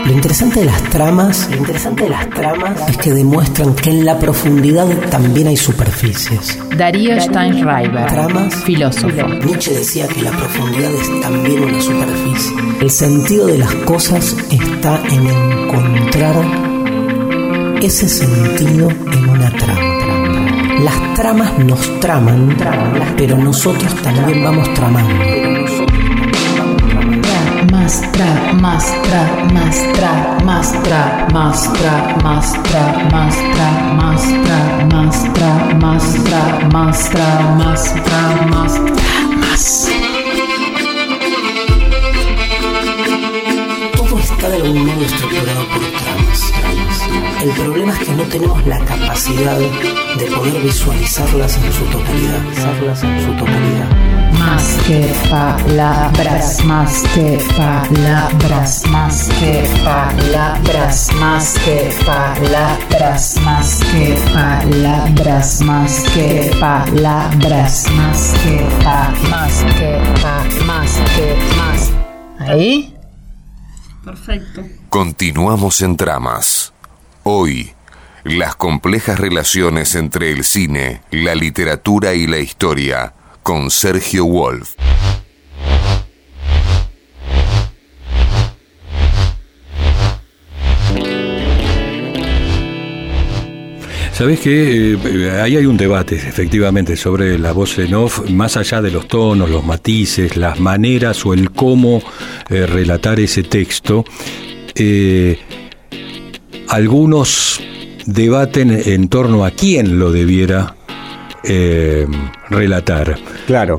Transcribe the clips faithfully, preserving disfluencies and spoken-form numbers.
Lo interesante de las tramas, lo interesante de las tramas es que demuestran que en la profundidad también hay superficies. Darío Steinschreiber, Tramas, filósofo. Nietzsche decía que la profundidad es también una superficie. El sentido de las cosas está en encontrar ese sentido en una trama. Las tramas nos traman, pero nosotros también vamos tramando. Más tra, más tra, más tra, más tra, más tra, más tra, más tra, más tra, más tra, más tra, más tra, más tra, más tra, más. Todo está de algún modo estructurado por tramas. El problema es que no tenemos la capacidad de poder visualizarlas en su totalidad. Visualizarlas en su totalidad. Más que palabras, más que palabras, más que palabras, más que palabras, más que palabras, más que palabras, más que pa, más que pa, más que más. ¿Ahí? Perfecto. Continuamos en Tramas. Hoy, las complejas relaciones entre el cine, la literatura y la historia, con Sergio Wolf. ¿Sabés qué? Eh, ahí hay un debate, efectivamente, sobre la voz en off, más allá de los tonos, los matices, las maneras o el cómo eh, relatar ese texto. Eh, algunos debaten en torno a quién lo debiera eh, relatar. Claro.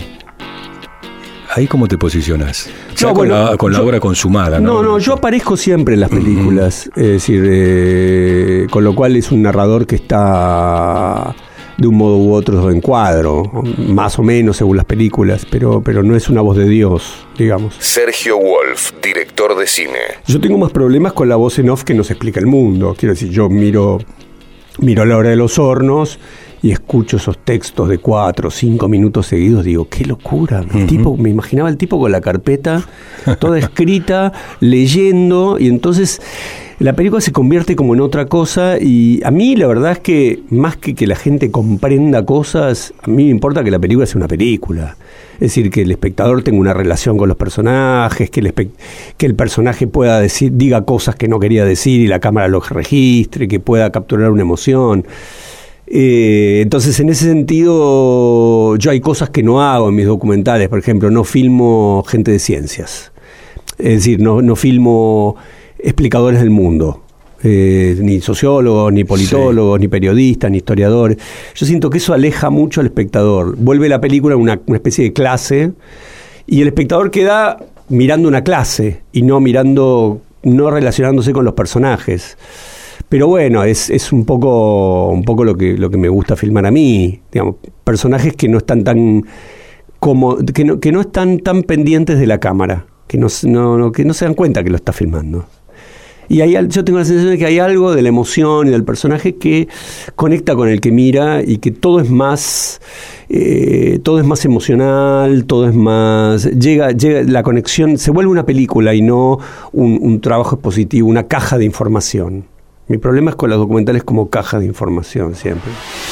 ¿Ahí cómo te posicionas? Ya No, con, bueno, la, con la yo, obra consumada, ¿no? No, no, yo aparezco siempre en las películas, uh-huh. Es decir, eh, con lo cual es un narrador que está de un modo u otro en cuadro, más o menos según las películas, pero, pero no es una voz de Dios, digamos. Sergio Wolf, director de cine. Yo tengo más problemas con la voz en off que nos explica el mundo. Quiero decir, yo miro, miro La Hora de los Hornos y escucho esos textos de cuatro o cinco minutos seguidos, digo, qué locura. El uh-huh. tipo, me imaginaba el tipo con la carpeta toda escrita, leyendo, y entonces la película se convierte como en otra cosa, y a mí la verdad es que más que que la gente comprenda cosas, a mí me importa que la película sea una película. Es decir, que el espectador tenga una relación con los personajes, que el, espe- que el personaje pueda decir, diga cosas que no quería decir y la cámara lo registre, que pueda capturar una emoción. Eh, entonces, en ese sentido, yo hay cosas que no hago en mis documentales. Por ejemplo, no filmo gente de ciencias. Es decir, no, no filmo explicadores del mundo. Eh, ni sociólogos, ni politólogos, sí. ni periodistas, ni historiadores. Yo siento que eso aleja mucho al espectador. Vuelve la película una, una especie de clase y el espectador queda mirando una clase y no mirando, no relacionándose con los personajes. Pero bueno, es, es un poco, un poco lo que, lo que me gusta filmar a mí. Digamos, personajes que no están tan como, que no, que no están tan pendientes de la cámara, que no, no, no, que no se dan cuenta que lo está filmando. Y hay, yo tengo la sensación de que hay algo de la emoción y del personaje que conecta con el que mira y que todo es más, eh, todo es más emocional, todo es más, llega, llega la conexión, se vuelve una película y no un, un trabajo expositivo, una caja de información. Mi problema es con los documentales como caja de información siempre.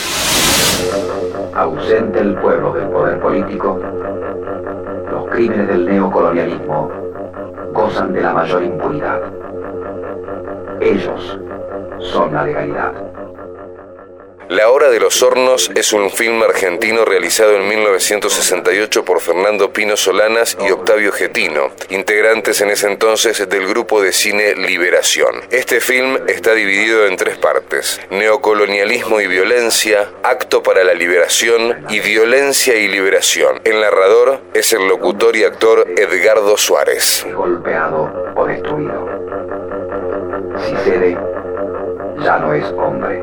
Ausente el pueblo del poder político, los crímenes del neocolonialismo gozan de la mayor impunidad. Ellos son la legalidad. La Hora de los Hornos es un film argentino realizado en mil novecientos sesenta y ocho por Fernando Pino Solanas y Octavio Getino, integrantes en ese entonces del grupo de cine Liberación. Este film está dividido en tres partes: neocolonialismo y violencia, acto para la liberación y violencia y liberación. El narrador es el locutor y actor Edgardo Suárez. Golpeado o destruido. Si cede, ya no es hombre.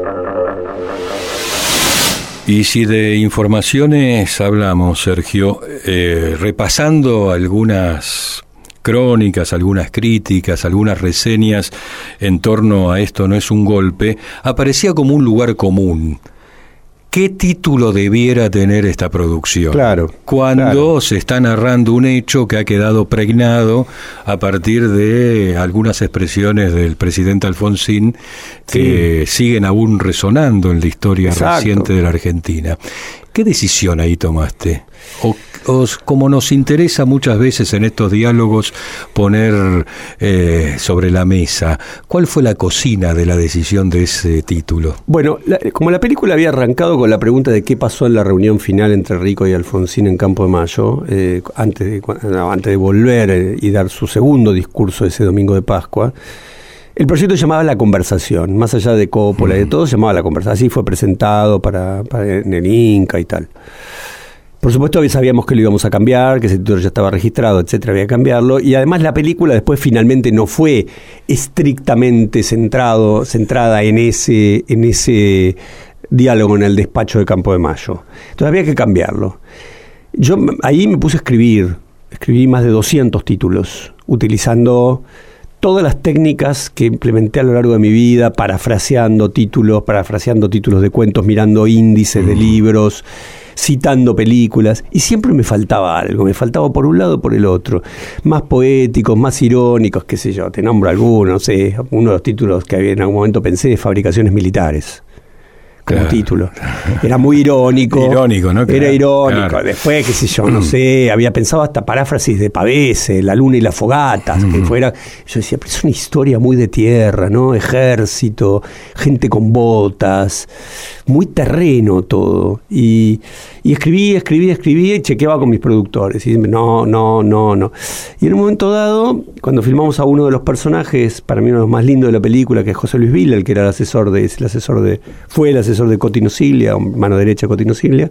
Y si de informaciones hablamos, Sergio, eh, repasando algunas crónicas, algunas críticas, algunas reseñas en torno a Esto no es un golpe, aparecía como un lugar común ¿qué título debiera tener esta producción? Claro. Cuando claro. se está narrando un hecho que ha quedado pregnado a partir de algunas expresiones del presidente Alfonsín que sí. siguen aún resonando en la historia Exacto. reciente de la Argentina. ¿Qué decisión ahí tomaste? O, o como nos interesa muchas veces en estos diálogos poner eh, sobre la mesa, ¿cuál fue la cocina de la decisión de ese título? Bueno, la, como la película había arrancado con la pregunta de qué pasó en la reunión final entre Rico y Alfonsín en Campo de Mayo, eh, antes, de, no, antes de volver eh, y dar su segundo discurso ese domingo de Pascua, el proyecto se llamaba La Conversación, más allá de Coppola y de todo, se llamaba La Conversación. Así fue presentado para, para en el Inca y tal. Por supuesto sabíamos que lo íbamos a cambiar, que ese título ya estaba registrado, etcétera, había que cambiarlo. Y además la película después finalmente no fue estrictamente centrado, centrada en ese, en ese diálogo en el despacho de Campo de Mayo. Entonces había que cambiarlo. Yo ahí me puse a escribir, escribí más de doscientos títulos, utilizando todas las técnicas que implementé a lo largo de mi vida, parafraseando títulos, parafraseando títulos de cuentos, mirando índices de libros, citando películas, y siempre me faltaba algo, me faltaba por un lado o por el otro, más poéticos, más irónicos, qué sé yo, te nombro alguno, no sé, uno de los títulos que en algún momento pensé de Fabricaciones Militares. Como claro. título. Era muy irónico. Irónico, ¿no? Claro, era irónico. Claro. Después, qué sé yo, no sé, había pensado hasta paráfrasis de Pavese, La Luna y las Fogatas, que fuera. Yo decía, pero es una historia muy de tierra, ¿no? Ejército, gente con botas, muy terreno todo. Y, y escribí, escribí, escribí y chequeaba con mis productores. Y no, no, no, no. Y en un momento dado, cuando filmamos a uno de los personajes, para mí uno de los más lindos de la película, que es José Luis Vila, el que era el asesor de, el asesor de, fue el asesor de Cotino Siglia, mano derecha de Cotino Siglia.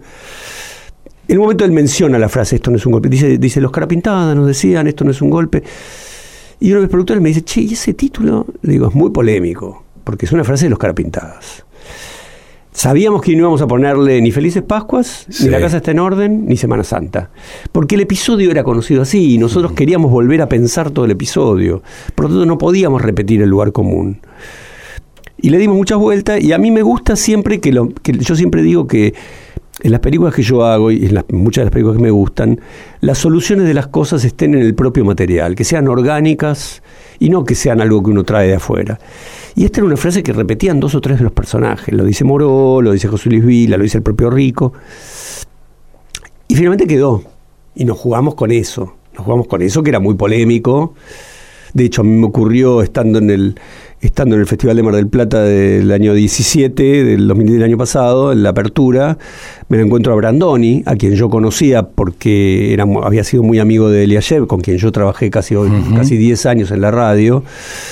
En un momento él menciona la frase, esto no es un golpe. Dice, dice los Carapintadas nos decían, esto no es un golpe. Y uno de mis productores me dice, che, ¿y ese título? Le digo, es muy polémico, porque es una frase de los Carapintadas. Sabíamos que no íbamos a ponerle ni Felices Pascuas, sí. ni La Casa está en orden, ni Semana Santa. Porque el episodio era conocido así y nosotros uh-huh. queríamos volver a pensar todo el episodio. Por lo tanto, no podíamos repetir el lugar común. Y le dimos muchas vueltas y a mí me gusta siempre que, lo, que yo siempre digo que en las películas que yo hago y en las, muchas de las películas que me gustan, las soluciones de las cosas estén en el propio material, que sean orgánicas y no que sean algo que uno trae de afuera. Y esta era una frase que repetían dos o tres de los personajes. Lo dice Moró, lo dice José Luis Vila, lo dice el propio Rico. Y finalmente quedó. Y nos jugamos con eso. Nos jugamos con eso, que era muy polémico. De hecho, a mí me ocurrió estando en el estando en el Festival de Mar del Plata del año diecisiete, del dos mil diez del año pasado, en la apertura, me lo encuentro a Brandoni, a quien yo conocía porque era, había sido muy amigo de Eliashev, con quien yo trabajé casi, uh-huh. casi diez años en la radio.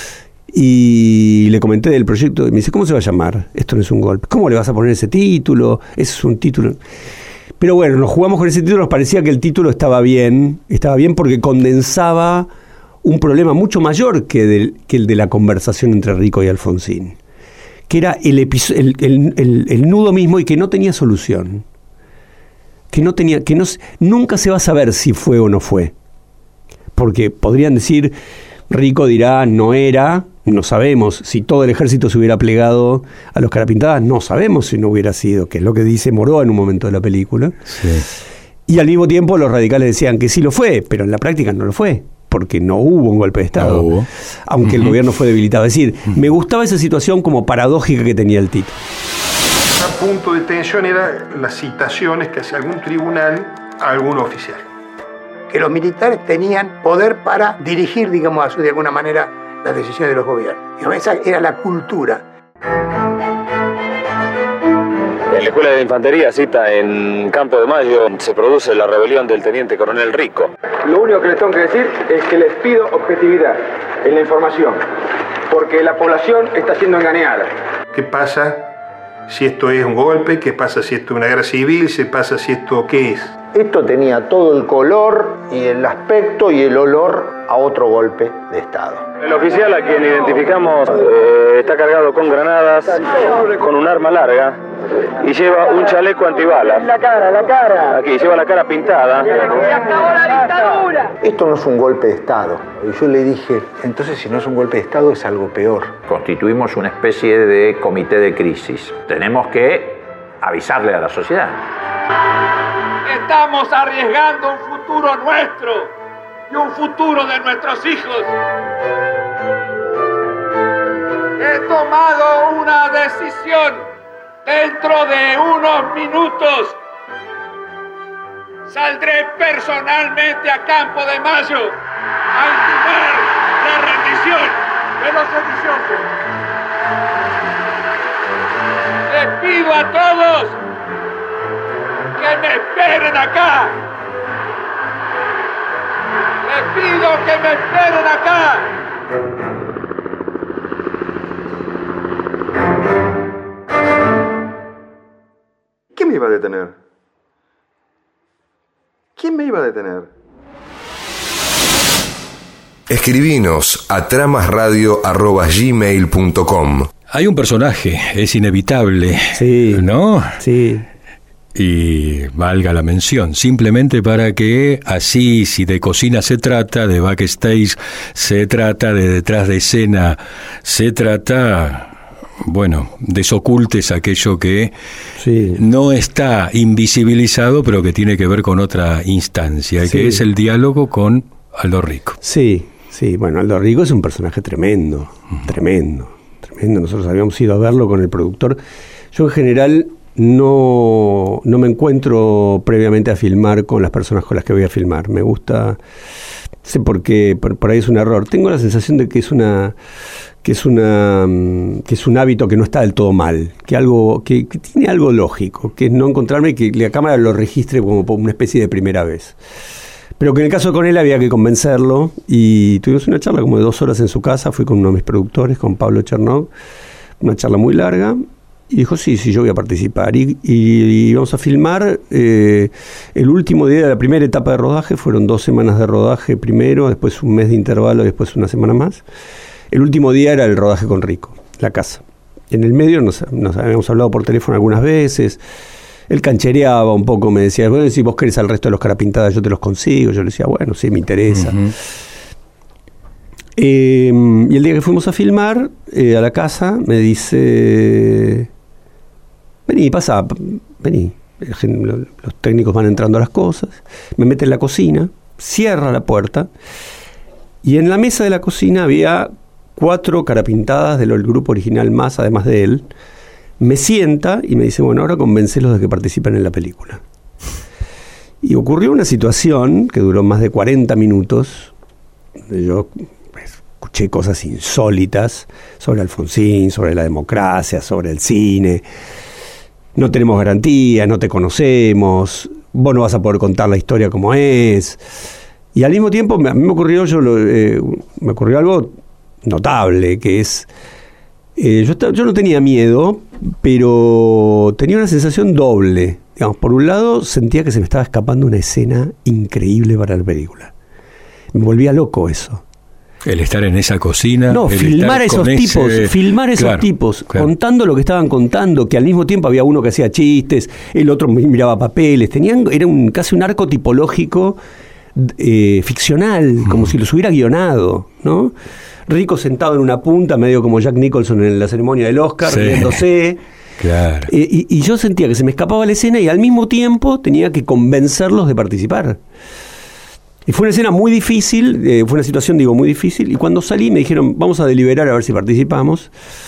Y le comenté del proyecto y me dice, ¿cómo se va a llamar? Esto no es un golpe. ¿Cómo le vas a poner ese título? Ese es un título. Pero bueno, nos jugamos con ese título, nos parecía que el título estaba bien, estaba bien porque condensaba un problema mucho mayor que, del, que el de la conversación entre Rico y Alfonsín, que era el, episo- el, el, el, el nudo mismo y que no tenía solución. Que no tenía, que no, nunca se va a saber si fue o no fue. Porque podrían decir, Rico dirá, no era, no sabemos. Si todo el ejército se hubiera plegado a los Carapintadas, no sabemos si no hubiera sido, que es lo que dice Moró en un momento de la película. Sí. Y al mismo tiempo los radicales decían que sí lo fue, pero en la práctica no lo fue, porque no hubo un golpe de Estado, no hubo. Aunque uh-huh. el gobierno fue debilitado. Es decir, uh-huh. me gustaba esa situación como paradójica que tenía el título. Un punto de tensión era las citaciones que hacía algún tribunal a algún oficial. Que los militares tenían poder para dirigir, digamos, de alguna manera, las decisiones de los gobiernos. Esa era la cultura. En la Escuela de Infantería cita en Campo de Mayo se produce la rebelión del teniente coronel Rico. Lo único que les tengo que decir es que les pido objetividad en la información, porque la población está siendo engañada. ¿Qué pasa si esto es un golpe? ¿Qué pasa si esto es una guerra civil? ¿Qué pasa si esto qué es? Esto tenía todo el color y el aspecto y el olor a otro golpe de Estado. El oficial a quien identificamos eh, está cargado con granadas, con un arma larga y lleva un chaleco antibalas. La cara, la cara. Aquí, lleva la cara pintada. ¡Se acabó la dictadura! Esto no es un golpe de Estado. Y yo le dije, entonces si no es un golpe de Estado es algo peor. Constituimos una especie de comité de crisis. Tenemos que avisarle a la sociedad. Estamos arriesgando un futuro nuestro y un futuro de nuestros hijos. He tomado una decisión. Dentro de unos minutos saldré personalmente a Campo de Mayo a intimar la rendición de los sediciosos. Les pido a todos que me esperen acá. Les pido que me esperen acá. ¿Quién me iba a detener? ¿Quién me iba a detener? Escribinos a tramasradio arroba gmail punto com. Hay un personaje, es inevitable, sí, ¿no? Sí. Y valga la mención, simplemente para que así, si de cocina se trata, de backstage se trata, de detrás de escena se trata, bueno, desocultes aquello que sí. no está invisibilizado, pero que tiene que ver con otra instancia, sí. que es el diálogo con Aldo Rico. Sí, sí, bueno, Aldo Rico es un personaje tremendo, uh-huh. tremendo, tremendo. Nosotros habíamos ido a verlo con el productor. Yo en general no, no me encuentro previamente a filmar con las personas con las que voy a filmar. Me gusta, sé por qué, por, por ahí es un error. Tengo la sensación de que es una... que es una que es un hábito que no está del todo mal, que algo que, que tiene algo lógico, que es no encontrarme y que la cámara lo registre como una especie de primera vez. Pero que en el caso con él había que convencerlo y tuvimos una charla como de dos horas en su casa. Fui con uno de mis productores, con Pablo Chernov, una charla muy larga, y dijo sí, sí, yo voy a participar. Y, y, y vamos a filmar eh, el último día de la primera etapa de rodaje. Fueron dos semanas de rodaje primero, después un mes de intervalo, después una semana más. El último día era el rodaje con Rico, la casa. En el medio nos, nos habíamos hablado por teléfono algunas veces. Él canchereaba un poco, me decía, bueno, si vos querés al resto de los carapintadas, yo te los consigo. Yo le decía, bueno, sí, me interesa. Uh-huh. Eh, y el día que fuimos a filmar, eh, a la casa, me dice, vení, pasa, vení. Los técnicos van entrando a las cosas. Me mete en la cocina, cierra la puerta, y en la mesa de la cocina había cuatro carapintadas del grupo original más, además de él. Me sienta y me dice, bueno, ahora convencelos de que participen en la película. Y ocurrió una situación que duró más de cuarenta minutos. Yo pues, escuché cosas insólitas sobre Alfonsín, sobre la democracia, sobre el cine. No tenemos garantía, no te conocemos, vos no vas a poder contar la historia como es. Y al mismo tiempo, a mí me ocurrió, yo lo, eh, me ocurrió algo notable, que es, eh, yo, yo no tenía miedo, pero tenía una sensación doble. Digamos, por un lado, sentía que se me estaba escapando una escena increíble para la película. Me volvía loco eso. El estar en esa cocina. No, filmar a esos tipos, ese... filmar a esos claro, tipos, claro. contando lo que estaban contando, que al mismo tiempo había uno que hacía chistes, el otro miraba papeles, tenían, era un, casi un arco tipológico eh, ficcional, mm. como si los hubiera guionado, ¿no? Rico sentado en una punta, medio como Jack Nicholson en la ceremonia del Oscar, sí. riéndose. Claro. Eh, y, y yo sentía que se me escapaba la escena y al mismo tiempo tenía que convencerlos de participar. Y fue una escena muy difícil, eh, fue una situación, digo, muy difícil. Y cuando salí me dijeron, vamos a deliberar a ver si participamos.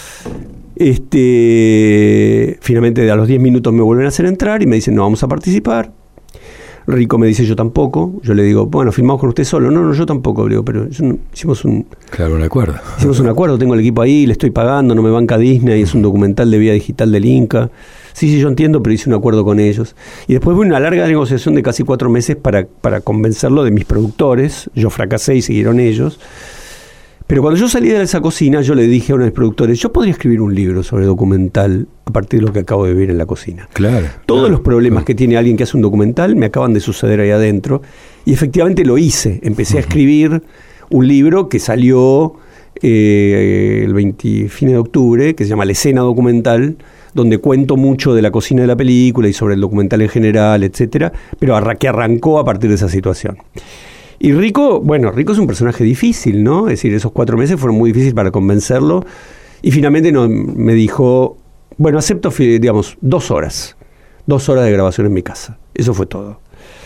Este, finalmente a los diez minutos me vuelven a hacer entrar y me dicen, no, vamos a participar. Rico me dice, yo tampoco. Yo le digo, bueno, filmamos con usted solo. No, no, yo tampoco, le digo, pero yo no, hicimos un... Claro, un acuerdo. Hicimos un acuerdo, tengo el equipo ahí, le estoy pagando, no me banca Disney, es un documental de vida digital del Inca. Sí, sí, yo entiendo, pero hice un acuerdo con ellos. Y después hubo una larga negociación de casi cuatro meses para, para convencerlo de mis productores. Yo fracasé y siguieron ellos. Pero cuando yo salí de esa cocina, yo le dije a uno de mis productores, yo podría escribir un libro sobre documental a partir de lo que acabo de vivir en la cocina. Claro. Todos claro, los problemas claro. que tiene alguien que hace un documental me acaban de suceder ahí adentro. Y efectivamente lo hice. Empecé uh-huh. a escribir un libro que salió eh, el veinte de octubre, que se llama La Escena Documental, donde cuento mucho de la cocina de la película y sobre el documental en general, etcétera, pero arra- que arrancó a partir de esa situación. Y Rico, bueno, Rico es un personaje difícil, ¿no? Es decir, esos cuatro meses fueron muy difíciles para convencerlo. Y finalmente no, me dijo, bueno, acepto, digamos, dos horas. Dos horas de grabación en mi casa. Eso fue todo.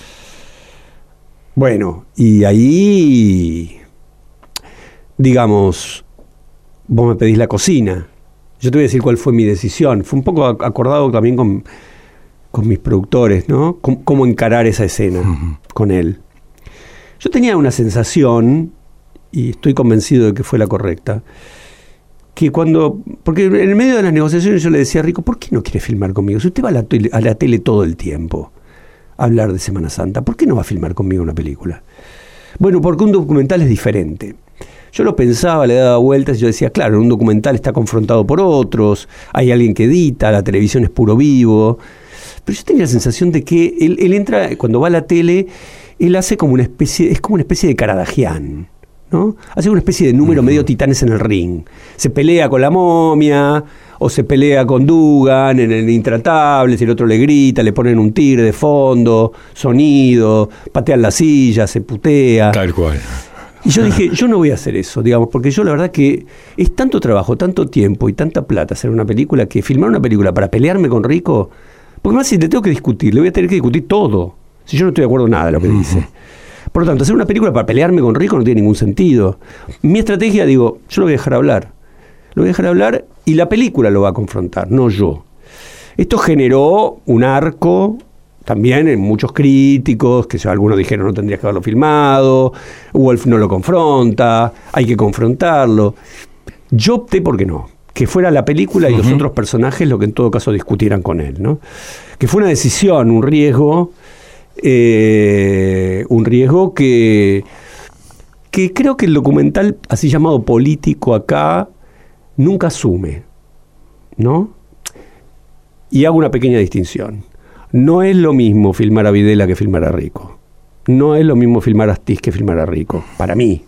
Bueno, y ahí, digamos, vos me pedís la cocina. Yo te voy a decir cuál fue mi decisión. Fue un poco acordado también con, con mis productores, ¿no? Cómo, cómo encarar esa escena uh-huh. con él. Yo tenía una sensación, y estoy convencido de que fue la correcta, que cuando, porque en el medio de las negociaciones yo le decía a Rico, ¿por qué no quiere filmar conmigo? Si usted va a la, tele, a la tele todo el tiempo a hablar de Semana Santa, ¿por qué no va a filmar conmigo una película? Bueno, porque un documental es diferente. Yo lo pensaba, le daba vueltas y yo decía, claro, un documental está confrontado por otros, hay alguien que edita, la televisión es puro vivo. Pero yo tenía la sensación de que él, él entra, cuando va a la tele, él hace como una especie, es como una especie de Karadagian, ¿no? Hace una especie de número medio Titanes en el ring. Se pelea con la momia, o se pelea con Dugan en el Intratables, y el otro le grita, le ponen un tigre de fondo, sonido, patean la silla, se putea. Tal cual. Y yo dije, yo no voy a hacer eso, digamos, porque yo la verdad que es tanto trabajo, tanto tiempo y tanta plata hacer una película, que filmar una película para pelearme con Rico, porque más si te tengo que discutir, le voy a tener que discutir todo, si yo no estoy de acuerdo en nada de lo que dice. Por lo tanto, hacer una película para pelearme con Rico no tiene ningún sentido. Mi estrategia, digo, yo lo voy a dejar hablar. Lo voy a dejar hablar y la película lo va a confrontar, no yo. Esto generó un arco también en muchos críticos, que algunos dijeron no tendrías que haberlo filmado, Wolf no lo confronta, hay que confrontarlo. Yo opté porque no, que fuera la película y uh-huh. los otros personajes lo que en todo caso discutieran con él, ¿no? Que fue una decisión, un riesgo... Eh, un riesgo que, que creo que el documental, así llamado político acá, nunca asume, ¿no? Y hago una pequeña distinción. No es lo mismo filmar a Videla que filmar a Rico. No es lo mismo filmar a Astiz que filmar a Rico, para mí.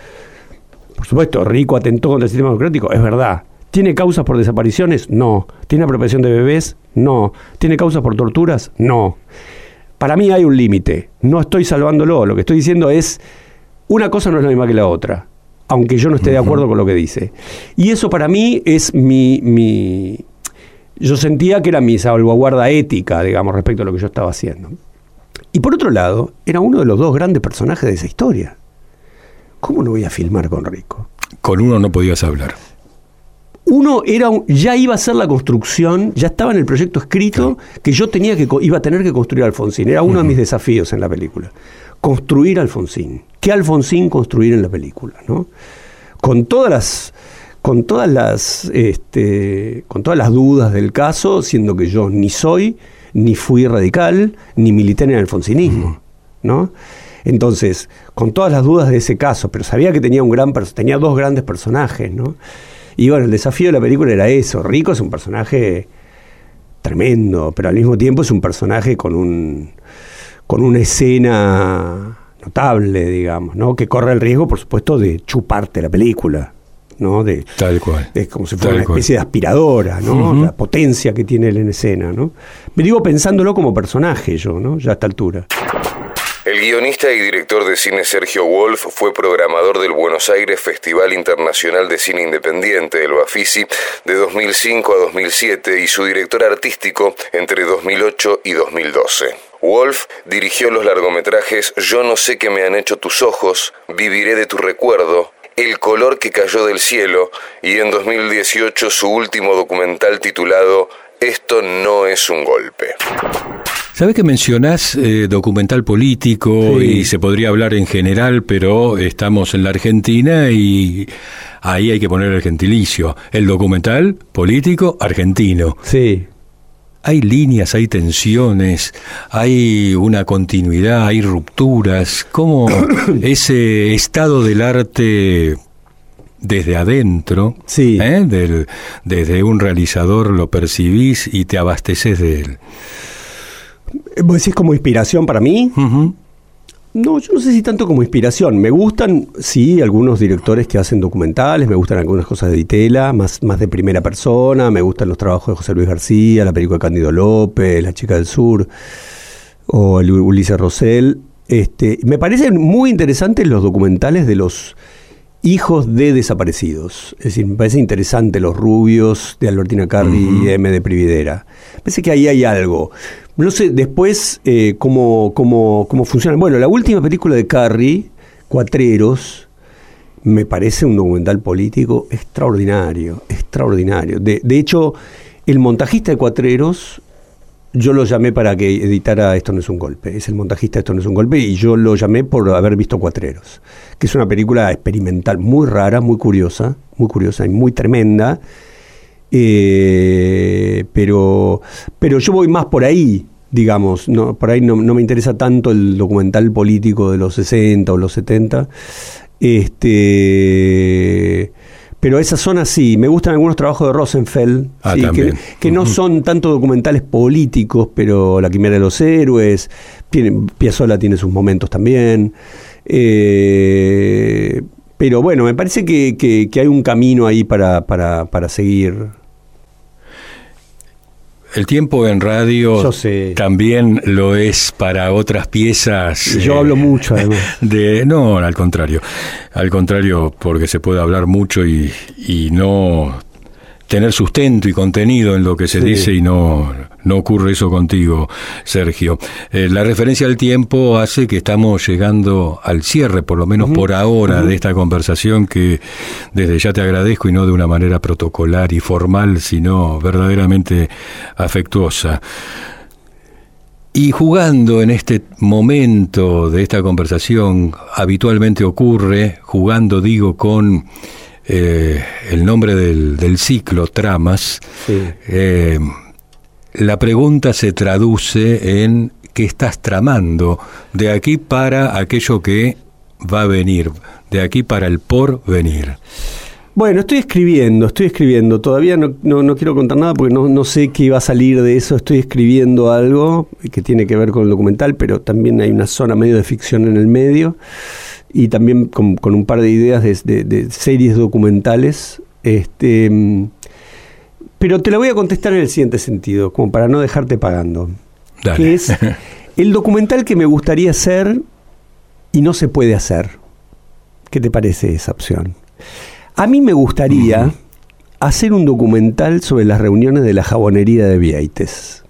Por supuesto, Rico atentó contra el sistema democrático, es verdad. ¿Tiene causas por desapariciones? No. ¿Tiene apropiación de bebés? No. ¿Tiene causas por torturas? No. Para mí hay un límite, no estoy salvándolo, lo que estoy diciendo es, una cosa no es la misma que la otra, aunque yo no esté de acuerdo con lo que dice. Y eso para mí es mi, mi... Yo sentía que era mi salvaguarda ética, digamos, respecto a lo que yo estaba haciendo. Y por otro lado, era uno de los dos grandes personajes de esa historia. ¿Cómo no voy a filmar con Rico? Con uno no podías hablar. Uno era un, ya iba a ser la construcción, ya estaba en el proyecto escrito sí. que yo tenía que iba a tener que construir a Alfonsín. Era uno uh-huh. de mis desafíos en la película. Construir a Alfonsín. ¿Qué Alfonsín construir en la película? ¿No? Con todas las, con todas las, este, con todas las dudas del caso, siendo que yo ni soy, ni fui radical, ni milité en el alfonsinismo, uh-huh. ¿no? Entonces, con todas las dudas de ese caso, pero sabía que tenía un gran, tenía dos grandes personajes, ¿no? Y bueno, el desafío de la película era eso. Rico es un personaje tremendo, pero al mismo tiempo es un personaje con un con una escena notable, digamos, ¿no? Que corre el riesgo, por supuesto, de chuparte la película, ¿no? De, Tal cual. Es como si fuera Tal una especie cual. de aspiradora, ¿no? Uh-huh. La potencia que tiene él en escena, ¿no? Me digo pensándolo como personaje yo, ¿no? Ya a esta altura. El guionista y director de cine Sergio Wolf fue programador del Buenos Aires Festival Internacional de Cine Independiente, el Bafisi, de dos mil cinco a dos mil siete y su director artístico entre dos mil ocho y dos mil doce. Wolf dirigió los largometrajes Yo no sé qué me han hecho tus ojos, Viviré de tu recuerdo, El color que cayó del cielo y en dos mil dieciocho su último documental titulado Esto no es un golpe. ¿Sabés que mencionás eh, documental político sí. y se podría hablar en general, pero estamos en la Argentina y ahí hay que poner el gentilicio. El documental político argentino. Sí. Hay líneas, hay tensiones, hay una continuidad, hay rupturas. ¿Cómo ese estado del arte desde adentro, sí. ¿eh? Del, desde un realizador lo percibís y te abasteces de él? ¿Vos decís como inspiración para mí? Uh-huh. No, yo no sé si tanto como inspiración. Me gustan, sí, algunos directores que hacen documentales, me gustan algunas cosas de Ditela, más, más de primera persona, me gustan los trabajos de José Luis García, la película de Cándido López, La chica del sur, o el Ulises Rosell. Este, me parecen muy interesantes los documentales de los hijos de desaparecidos. Es decir, me parece interesante Los rubios de Albertina Carri uh-huh. y M de Prividera. Me parece que ahí hay algo. No sé después eh, cómo, cómo, cómo funciona. Bueno, la última película de Carri, Cuatreros, me parece un documental político extraordinario, extraordinario. De, de hecho, el montajista de Cuatreros, yo lo llamé para que editara Esto no es un golpe. Es el montajista de Esto no es un golpe y yo lo llamé por haber visto Cuatreros, que es una película experimental muy rara, muy curiosa, muy curiosa y muy tremenda. Eh, pero, pero yo voy más por ahí, digamos, no, por ahí no, no me interesa tanto el documental político de los sesenta o los setenta. Este, pero esa zona sí, me gustan algunos trabajos de Rosenfeld, ah, sí, que, que no uh-huh. son tanto documentales políticos, pero La Quimera de los Héroes, Piazzolla tiene sus momentos también, eh, pero bueno, me parece que, que, que hay un camino ahí para, para, para seguir. El tiempo en radio también lo es para otras piezas. Yo eh, hablo mucho, además. De, no, al contrario. Al contrario, porque se puede hablar mucho y, y no tener sustento y contenido en lo que se sí. dice, y no, no ocurre eso contigo, Sergio. Eh, la referencia al tiempo hace que estamos llegando al cierre, por lo menos uh-huh. por ahora, uh-huh. de esta conversación que desde ya te agradezco, y no de una manera protocolar y formal, sino verdaderamente afectuosa. Y jugando en este momento de esta conversación, habitualmente ocurre, jugando digo con eh, el nombre del, del ciclo, Tramas, sí. eh, la pregunta se traduce en ¿qué estás tramando de aquí para aquello que va a venir, de aquí para el porvenir? Bueno, estoy escribiendo, estoy escribiendo. Todavía no, no, no quiero contar nada porque no, no sé qué va a salir de eso. Estoy escribiendo algo que tiene que ver con el documental, pero también hay una zona medio de ficción en el medio. Y también con, con un par de ideas de, de, de series documentales. Este, pero te la voy a contestar en el siguiente sentido, como para no dejarte pagando. Dale. Que es el documental que me gustaría hacer y no se puede hacer. ¿Qué te parece esa opción? A mí me gustaría uh-huh. hacer un documental sobre las reuniones de la jabonería de Vieites,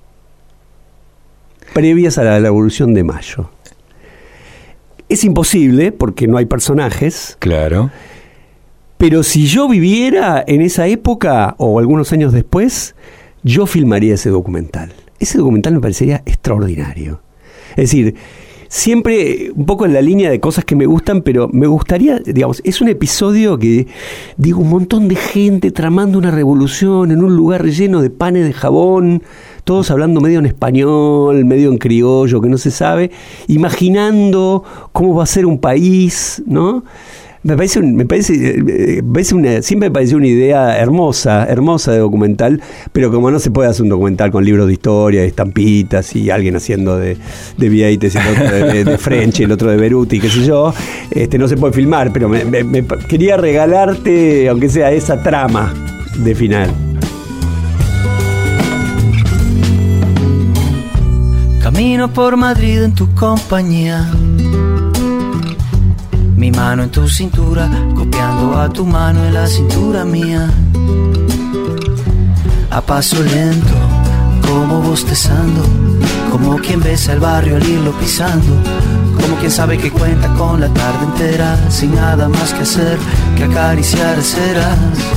previas a la Revolución de Mayo. Es imposible porque no hay personajes. Claro. Pero si yo viviera en esa época o algunos años después, yo filmaría ese documental. Ese documental me parecería extraordinario. Es decir, siempre un poco en la línea de cosas que me gustan, pero me gustaría, digamos, es un episodio que, digo, un montón de gente tramando una revolución en un lugar lleno de panes de jabón, todos hablando medio en español, medio en criollo, que no se sabe, imaginando cómo va a ser un país, ¿no? Me parece, un, me parece, me parece una, siempre me pareció una idea hermosa, hermosa de documental, pero como no se puede hacer un documental con libros de historia, estampitas y alguien haciendo de, de Vieites, el otro de, de, de French, el otro de Beruti, qué sé yo, este, no se puede filmar, pero me, me, me quería regalarte, aunque sea esa trama de final. Camino por Madrid en tu compañía, mi mano en tu cintura, copiando a tu mano en la cintura mía. A paso lento, como bostezando, como quien besa el barrio al irlo pisando, como quien sabe que cuenta con la tarde entera, sin nada más que hacer que acariciar ceras.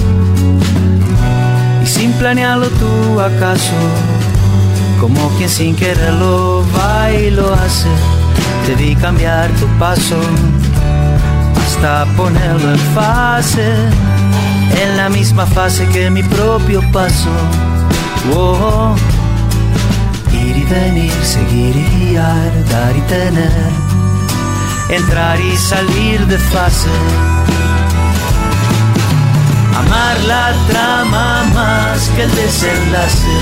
Y sin planearlo tú acaso, como quien sin quererlo va y lo hace, te vi cambiar tu paso hasta ponerlo en fase, en la misma fase que mi propio paso. Oh, ir y venir, seguir y guiar, dar y tener, entrar y salir de fase. Amar la trama más que el desenlace,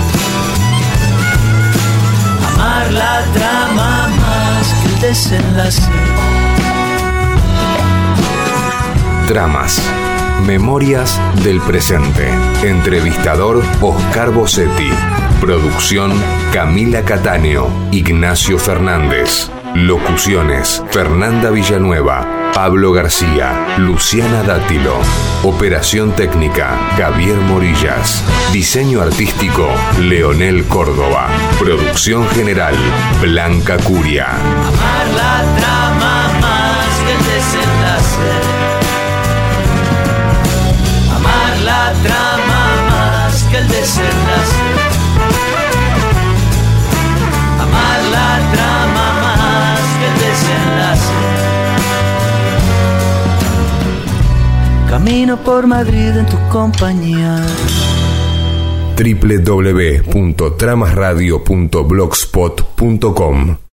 amar la trama más que el desenlace. Tramas. Memorias del presente. Entrevistador Oscar Bossetti. Producción Camila Cattaneo, Ignacio Fernández. Locuciones Fernanda Villanueva, Pablo García, Luciana Dátilo. Operación técnica, Javier Morillas. Diseño artístico, Leonel Córdoba. Producción general, Blanca Curia. Amar la trama más que el desenlace. Amar la trama más que el desenlace. Amar la trama más que el desenlace. Camino por Madrid en tu compañía. doble u doble u doble u punto tramas radio punto blogspot punto com